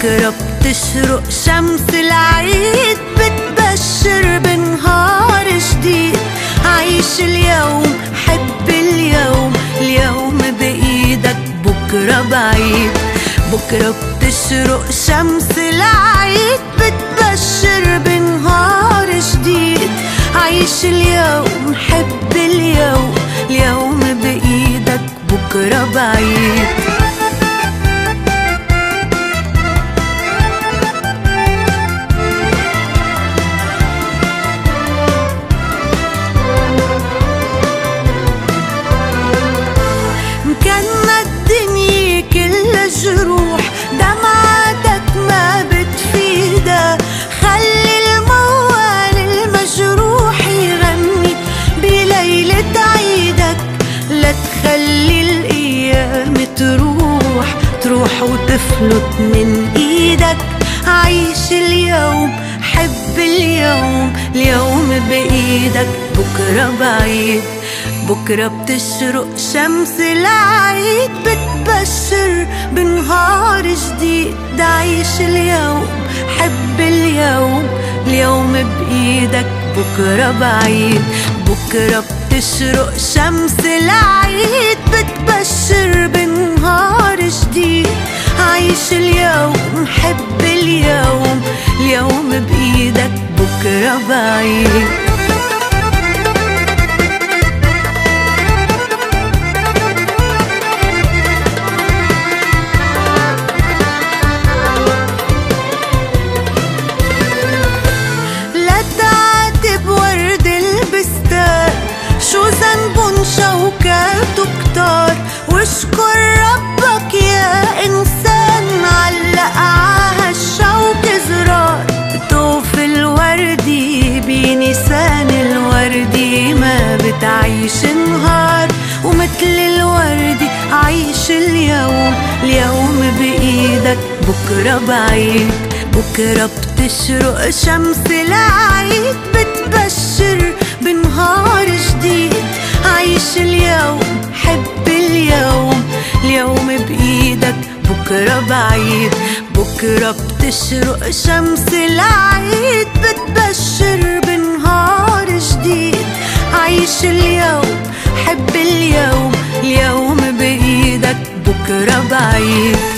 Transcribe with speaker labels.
Speaker 1: بكرة بتشرق شمس العيد بتبشر بنهار جديد. عيش اليوم حب اليوم، اليوم بإيدك بكرة بعيد. بكرة بتشرق شمس العيد بتبشر بنهار جديد. عيش اليوم حب اليوم، اليوم بإيدك بكرة بعيد. مكاننا الدنيا كلها جروح، دمعتك ما بتفيدها. خلي الموال المجروح يغني بليلة عيدك. لا تخلي الأيام تروح وتفلت من إيدك. عيش اليوم حب اليوم، اليوم بإيدك بكرة بعيد. بكرة بتشرق شمس العيد بتبشر بنهار جديد. عيش اليوم حب اليوم، اليوم بإيدك بكرة بعيد. بكرة بتشرق شمس العيد بتبشر بنهار جديد. عيش اليوم حب اليوم، اليوم بإيدك بكرة بعيد. شو ذنبن شوكاته كتار، واشكر ربك يا إنسان علق عهالشوك زرار. بتوف الوردي بنيسان الوردي ما بتعيش نهار. ومثل الوردي عيش اليوم، اليوم بإيدك بكرة بعيد. بكرة بتشرق شمس العيد بتبشر بنهار جديد. عيش اليوم حب اليوم، اليوم بإيدك بكرة بعيد. بكرة بتشرق شمس العيد بتبشر بنهار جديد. عيش اليوم حب اليوم، اليوم بإيدك بكرة بعيد.